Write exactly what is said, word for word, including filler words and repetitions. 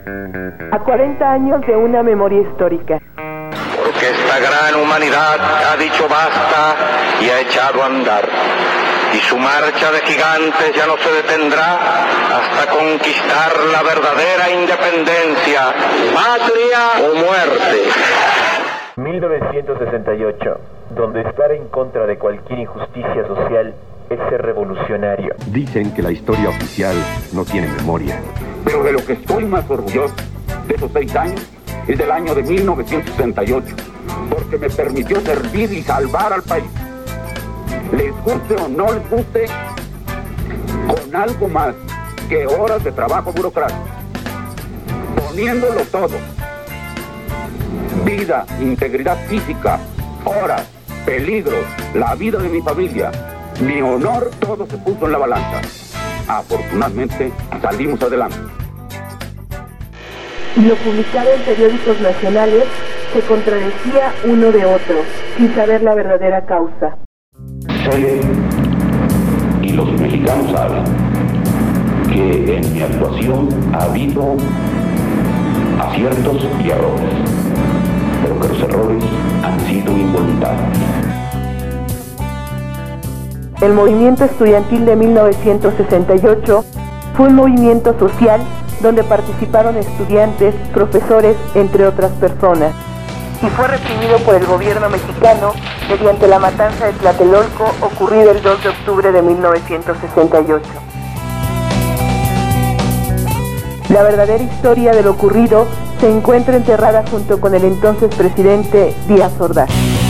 A cuarenta años de una memoria histórica. Porque esta gran humanidad ha dicho basta y ha echado a andar. Y su marcha de gigantes ya no se detendrá hasta conquistar la verdadera independencia, patria o muerte. mil novecientos sesenta y ocho, donde estar en contra de cualquier injusticia social es ser revolucionario. Dicen que la historia oficial no tiene memoria. Pero de lo que estoy más orgulloso de esos seis años es del año de mil novecientos sesenta y ocho, porque me permitió servir y salvar al país. Les guste o no les guste, con algo más que horas de trabajo burocrático, poniéndolo todo, vida, integridad física, horas, peligros, la vida de mi familia, mi honor, todo se puso en la balanza. Afortunadamente salimos adelante. Y lo publicado en periódicos nacionales se contradecía uno de otro, sin saber la verdadera causa. Sé, y los mexicanos saben, que en mi actuación ha habido aciertos y errores, pero que los errores han sido involuntarios. El movimiento estudiantil de mil novecientos sesenta y ocho fue un movimiento social donde participaron estudiantes, profesores, entre otras personas, y fue reprimido por el gobierno mexicano mediante la matanza de Tlatelolco ocurrida el dos de octubre de mil novecientos sesenta y ocho. La verdadera historia de lo ocurrido se encuentra enterrada junto con el entonces presidente Díaz Ordaz.